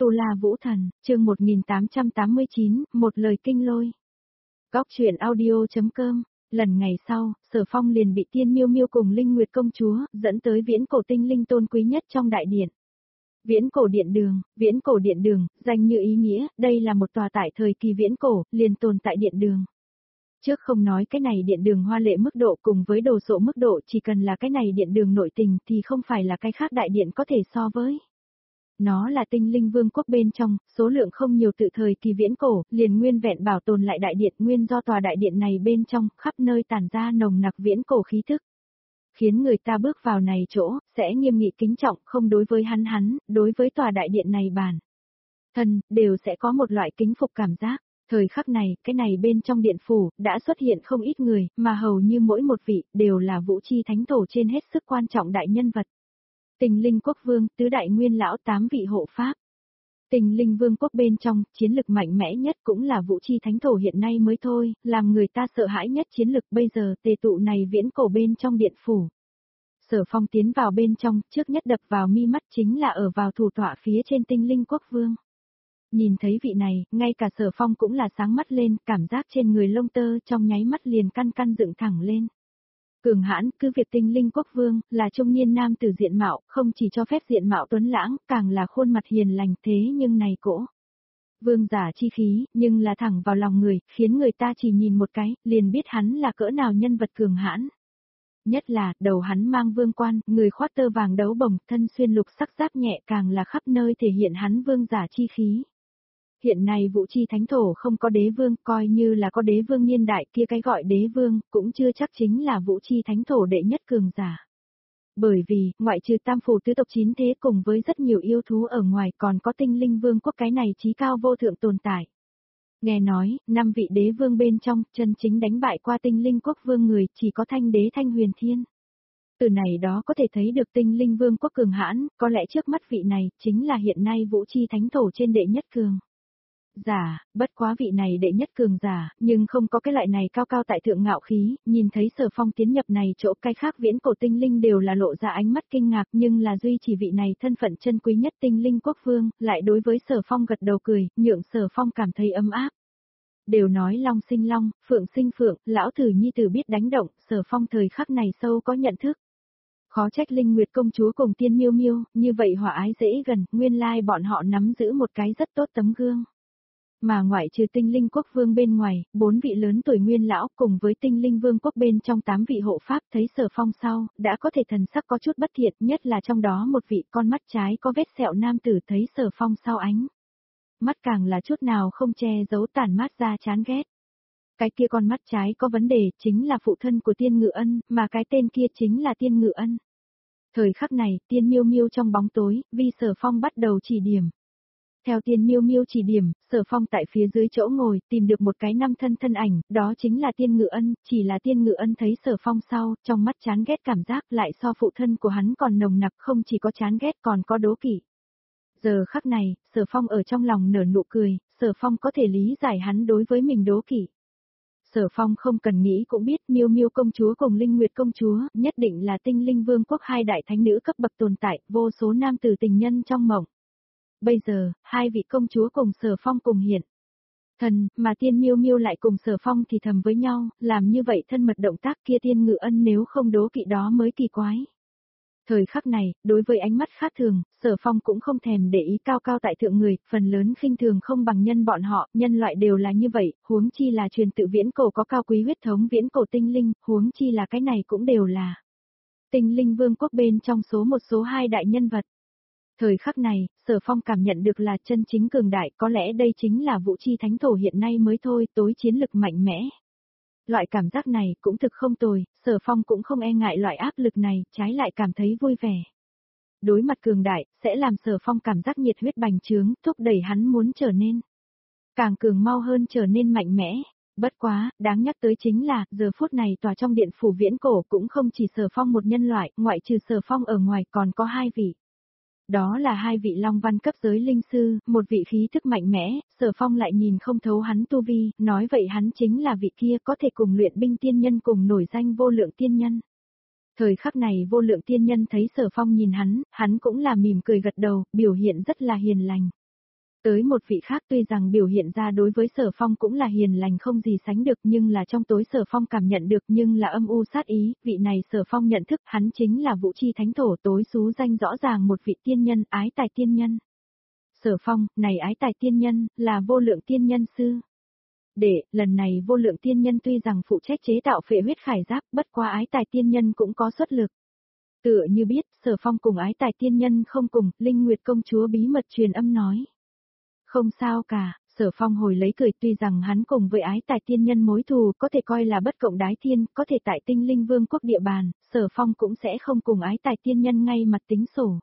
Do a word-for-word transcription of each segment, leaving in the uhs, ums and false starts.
Tu La Vũ Thần, chương một nghìn tám trăm tám mươi chín, một lời kinh lôi. Góc truyện audio.com. Lần ngày sau, Sở Phong liền bị Tiên Miêu Miêu cùng Linh Nguyệt công chúa dẫn tới viễn cổ tinh linh tôn quý nhất trong đại điện. Viễn cổ điện đường, viễn cổ điện đường, danh như ý nghĩa, đây là một tòa tại thời kỳ viễn cổ, liền tồn tại điện đường. Trước không nói cái này điện đường hoa lệ mức độ cùng với đồ sộ mức độ, chỉ cần là cái này điện đường nội tình thì không phải là cái khác đại điện có thể so với. Nó là tinh linh vương quốc bên trong, số lượng không nhiều tự thời kỳ viễn cổ, liền nguyên vẹn bảo tồn lại đại điện nguyên do tòa đại điện này bên trong, khắp nơi tản ra nồng nặc viễn cổ khí thức. Khiến người ta bước vào này chỗ, sẽ nghiêm nghị kính trọng, không đối với hắn hắn, đối với tòa đại điện này bản thân, đều sẽ có một loại kính phục cảm giác. Thời khắc này, cái này bên trong điện phủ, đã xuất hiện không ít người, mà hầu như mỗi một vị, đều là vũ chi thánh tổ trên hết sức quan trọng đại nhân vật. Tình linh quốc vương, tứ đại nguyên lão tám vị hộ pháp. Tình linh vương quốc bên trong, chiến lực mạnh mẽ nhất cũng là vũ chi thánh thổ hiện nay mới thôi, làm người ta sợ hãi nhất chiến lực bây giờ tề tụ này viễn cổ bên trong điện phủ. Sở Phong tiến vào bên trong, trước nhất đập vào mi mắt chính là ở vào thủ tọa phía trên tinh linh quốc vương. Nhìn thấy vị này, ngay cả Sở Phong cũng là sáng mắt lên, cảm giác trên người lông tơ trong nháy mắt liền căn căn dựng thẳng lên. Cường hãn, cứ việc tinh linh quốc vương, là trung niên nam tử diện mạo, không chỉ cho phép diện mạo tuấn lãng, càng là khuôn mặt hiền lành thế nhưng này cỗ. Vương giả chi khí, nhưng là thẳng vào lòng người, khiến người ta chỉ nhìn một cái, liền biết hắn là cỡ nào nhân vật cường hãn. Nhất là, đầu hắn mang vương quan, người khoác tơ vàng đấu bồng, thân xuyên lục sắc giáp nhẹ càng là khắp nơi thể hiện hắn vương giả chi khí. Hiện nay vũ chi thánh thổ không có đế vương, coi như là có đế vương niên đại kia cái gọi đế vương, cũng chưa chắc chính là vũ chi thánh thổ đệ nhất cường giả. Bởi vì, ngoại trừ tam phủ tứ tộc chín thế cùng với rất nhiều yêu thú ở ngoài còn có tinh linh vương quốc cái này chí cao vô thượng tồn tại. Nghe nói, năm vị đế vương bên trong, chân chính đánh bại qua tinh linh quốc vương người chỉ có thanh đế Thanh Huyền Thiên. Từ này đó có thể thấy được tinh linh vương quốc cường hãn, có lẽ trước mắt vị này, chính là hiện nay vũ chi thánh thổ trên đệ nhất cường. Giả, bất quá vị này đệ nhất cường giả, nhưng không có cái loại này cao cao tại thượng ngạo khí, nhìn thấy Sở Phong tiến nhập này chỗ cái khác viễn cổ tinh linh đều là lộ ra ánh mắt kinh ngạc nhưng là duy chỉ vị này thân phận chân quý nhất tinh linh quốc vương, lại đối với Sở Phong gật đầu cười, nhượng Sở Phong cảm thấy ấm áp. Đều nói long sinh long, phượng sinh phượng, lão tử nhi tử biết đánh động, Sở Phong thời khắc này sâu có nhận thức. Khó trách Linh Nguyệt công chúa cùng Tiên Miêu Miêu, như vậy hòa ái dễ gần, nguyên lai bọn họ nắm giữ một cái rất tốt tấm gương. Mà ngoại trừ tinh linh quốc vương bên ngoài, bốn vị lớn tuổi nguyên lão cùng với tinh linh vương quốc bên trong tám vị hộ pháp thấy Sở Phong sau, đã có thể thần sắc có chút bất thiện, nhất là trong đó một vị con mắt trái có vết sẹo nam tử thấy Sở Phong sau ánh. Mắt càng là chút nào không che giấu tàn mát ra chán ghét. Cái kia con mắt trái có vấn đề chính là phụ thân của Tiên Ngự Ân, mà cái tên kia chính là Tiên Ngự Ân. Thời khắc này, Tiên Miêu Miêu trong bóng tối, vì Sở Phong bắt đầu chỉ điểm. Theo Tiên Miêu Miêu chỉ điểm, Sở Phong tại phía dưới chỗ ngồi tìm được một cái năm thân thân ảnh, đó chính là Tiên Ngự Ân, chỉ là Tiên Ngự Ân thấy Sở Phong sau, trong mắt chán ghét cảm giác lại so phụ thân của hắn còn nồng nặc không chỉ có chán ghét còn có đố kỵ. Giờ khắc này, Sở Phong ở trong lòng nở nụ cười, Sở Phong có thể lý giải hắn đối với mình đố kỵ. Sở Phong không cần nghĩ cũng biết Miêu Miêu công chúa cùng Linh Nguyệt công chúa, nhất định là tinh linh vương quốc hai đại thánh nữ cấp bậc tồn tại, vô số nam tử tình nhân trong mộng. Bây giờ, hai vị công chúa cùng Sở Phong cùng hiện thần, mà Tiên Miêu Miêu lại cùng Sở Phong thì thầm với nhau, làm như vậy thân mật động tác kia Tiên Ngự Ân nếu không đố kỵ đó mới kỳ quái. Thời khắc này, đối với ánh mắt khác thường, Sở Phong cũng không thèm để ý cao cao tại thượng người, phần lớn khinh thường không bằng nhân bọn họ, nhân loại đều là như vậy, huống chi là truyền tự viễn cổ có cao quý huyết thống viễn cổ tinh linh, huống chi là cái này cũng đều là tinh linh vương quốc bên trong số một số hai đại nhân vật. Thời khắc này, Sở Phong cảm nhận được là chân chính cường đại, có lẽ đây chính là vũ chi thánh thổ hiện nay mới thôi, tối chiến lực mạnh mẽ. Loại cảm giác này cũng thực không tồi, Sở Phong cũng không e ngại loại áp lực này, trái lại cảm thấy vui vẻ. Đối mặt cường đại, sẽ làm Sở Phong cảm giác nhiệt huyết bành trướng, thúc đẩy hắn muốn trở nên càng cường mau hơn trở nên mạnh mẽ. Bất quá, đáng nhắc tới chính là, giờ phút này tòa trong điện phủ viễn cổ cũng không chỉ Sở Phong một nhân loại, ngoại trừ Sở Phong ở ngoài còn có hai vị. Đó là hai vị long văn cấp giới linh sư, một vị khí thức mạnh mẽ, Sở Phong lại nhìn không thấu hắn tu vi, nói vậy hắn chính là vị kia có thể cùng luyện binh tiên nhân cùng nổi danh vô lượng tiên nhân. Thời khắc này vô lượng tiên nhân thấy Sở Phong nhìn hắn, hắn cũng là mỉm cười gật đầu, biểu hiện rất là hiền lành. Tới một vị khác tuy rằng biểu hiện ra đối với Sở Phong cũng là hiền lành không gì sánh được nhưng là trong tối Sở Phong cảm nhận được nhưng là âm u sát ý, vị này Sở Phong nhận thức hắn chính là Vũ Chi Thánh Thổ tối xú danh rõ ràng một vị tiên nhân, ái tài tiên nhân. Sở Phong, này ái tài tiên nhân, là vô lượng tiên nhân sư. Để, lần này vô lượng tiên nhân tuy rằng phụ trách chế tạo phệ huyết khải giáp, bất qua ái tài tiên nhân cũng có xuất lực. Tựa như biết, Sở Phong cùng ái tài tiên nhân không cùng, Linh Nguyệt công chúa bí mật truyền âm nói. Không sao cả, Sở Phong hồi lấy cười tuy rằng hắn cùng với ái tài tiên nhân mối thù có thể coi là bất cộng đái thiên, có thể tại tinh linh vương quốc địa bàn, Sở Phong cũng sẽ không cùng ái tài tiên nhân ngay mặt tính sổ.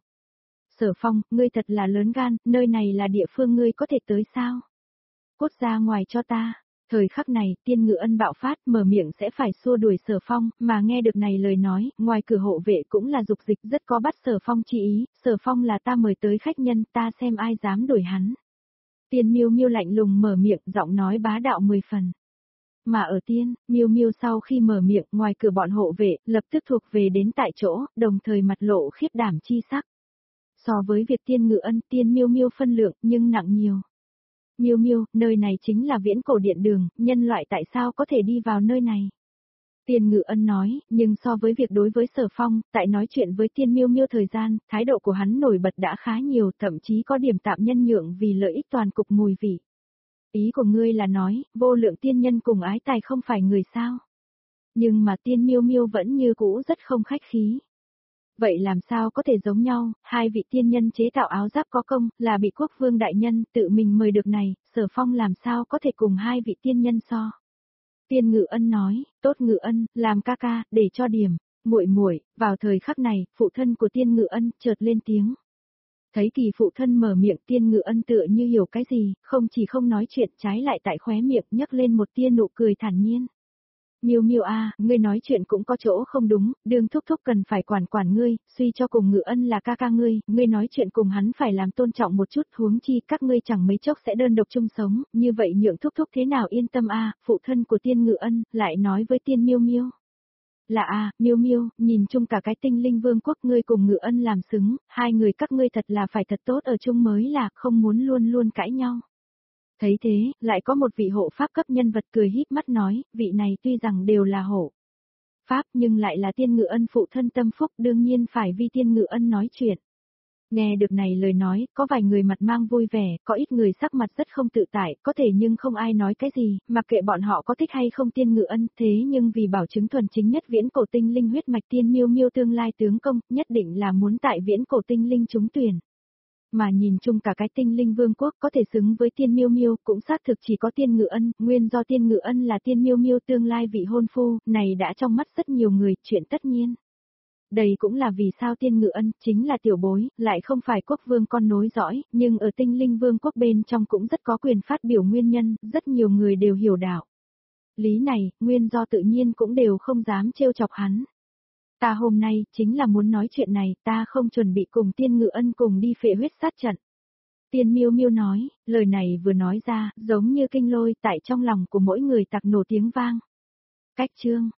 Sở Phong, ngươi thật là lớn gan, nơi này là địa phương ngươi có thể tới sao? Cút ra ngoài cho ta. Thời khắc này, tiên ngự ân bạo phát, mở miệng sẽ phải xua đuổi Sở Phong, mà nghe được này lời nói, ngoài cửa hộ vệ cũng là dục dịch rất có bắt Sở Phong chi ý, Sở Phong là ta mời tới khách nhân, ta xem ai dám đuổi hắn. Tiên Miêu Miêu lạnh lùng mở miệng, giọng nói bá đạo mười phần. Mà ở Tiên, Miêu Miêu sau khi mở miệng, ngoài cửa bọn hộ vệ, lập tức thuộc về đến tại chỗ, đồng thời mặt lộ khiếp đảm chi sắc. So với việc Tiên Ngự Ân, Tiên Miêu Miêu phân lượng, nhưng nặng nhiều. Miêu Miêu, nơi này chính là viễn cổ điện đường, nhân loại tại sao có thể đi vào nơi này? Tiên Ngự Ân nói, nhưng so với việc đối với Sở Phong, tại nói chuyện với Tiên Miêu Miêu thời gian, thái độ của hắn nổi bật đã khá nhiều, thậm chí có điểm tạm nhân nhượng vì lợi ích toàn cục mùi vị. Ý của ngươi là nói, vô lượng tiên nhân cùng ái tài không phải người sao? Nhưng mà Tiên Miêu Miêu vẫn như cũ rất không khách khí. Vậy làm sao có thể giống nhau, hai vị tiên nhân chế tạo áo giáp có công, là bị quốc vương đại nhân tự mình mời được này, Sở Phong làm sao có thể cùng hai vị tiên nhân so? Tiên Ngự Ân nói, tốt Ngự Ân, làm ca ca, để cho điểm, muội muội. Vào thời khắc này, phụ thân của Tiên Ngự Ân chợt lên tiếng. Thấy kỳ phụ thân mở miệng Tiên Ngự Ân tựa như hiểu cái gì, không chỉ không nói chuyện trái lại tại khóe miệng nhấc lên một tia nụ cười thản nhiên. Miêu Miêu a, ngươi nói chuyện cũng có chỗ không đúng, đương thúc thúc cần phải quản quản ngươi, suy cho cùng Ngự Ân là ca ca ngươi, ngươi nói chuyện cùng hắn phải làm tôn trọng một chút, huống chi các ngươi chẳng mấy chốc sẽ đơn độc chung sống, như vậy nhượng thúc thúc thế nào yên tâm a, phụ thân của Tiên Ngự Ân lại nói với Tiên Miêu Miêu. Là a, Miêu Miêu, nhìn chung cả cái tinh linh vương quốc ngươi cùng Ngự Ân làm xứng, hai người các ngươi thật là phải thật tốt ở chung mới là, không muốn luôn luôn cãi nhau. Thấy thế, lại có một vị hộ pháp cấp nhân vật cười híp mắt nói, vị này tuy rằng đều là hộ pháp nhưng lại là Tiên Ngự Ân phụ thân tâm phúc đương nhiên phải vì Tiên Ngự Ân nói chuyện. Nghe được này lời nói, có vài người mặt mang vui vẻ, có ít người sắc mặt rất không tự tại, có thể nhưng không ai nói cái gì, mặc kệ bọn họ có thích hay không Tiên Ngự Ân, thế nhưng vì bảo chứng thuần chính nhất viễn cổ tinh linh huyết mạch Tiên Miêu Miêu tương lai tướng công, nhất định là muốn tại viễn cổ tinh linh trúng tuyển. Mà nhìn chung cả cái tinh linh vương quốc có thể xứng với Tiên Miêu Miêu, cũng xác thực chỉ có Tiên Ngự Ân, nguyên do Tiên Ngự Ân là Tiên Miêu Miêu tương lai vị hôn phu, này đã trong mắt rất nhiều người, chuyện tất nhiên. Đây cũng là vì sao Tiên Ngự Ân chính là tiểu bối, lại không phải quốc vương con nối dõi, nhưng ở tinh linh vương quốc bên trong cũng rất có quyền phát biểu nguyên nhân, rất nhiều người đều hiểu đạo. Lý này, nguyên do tự nhiên cũng đều không dám trêu chọc hắn. Ta hôm nay, chính là muốn nói chuyện này, ta không chuẩn bị cùng Tiên Ngự Ân cùng đi phệ huyết sát trận. Tiên Miêu Miêu nói, lời này vừa nói ra, giống như kinh lôi tại trong lòng của mỗi người tạc nổ tiếng vang. Cách chương.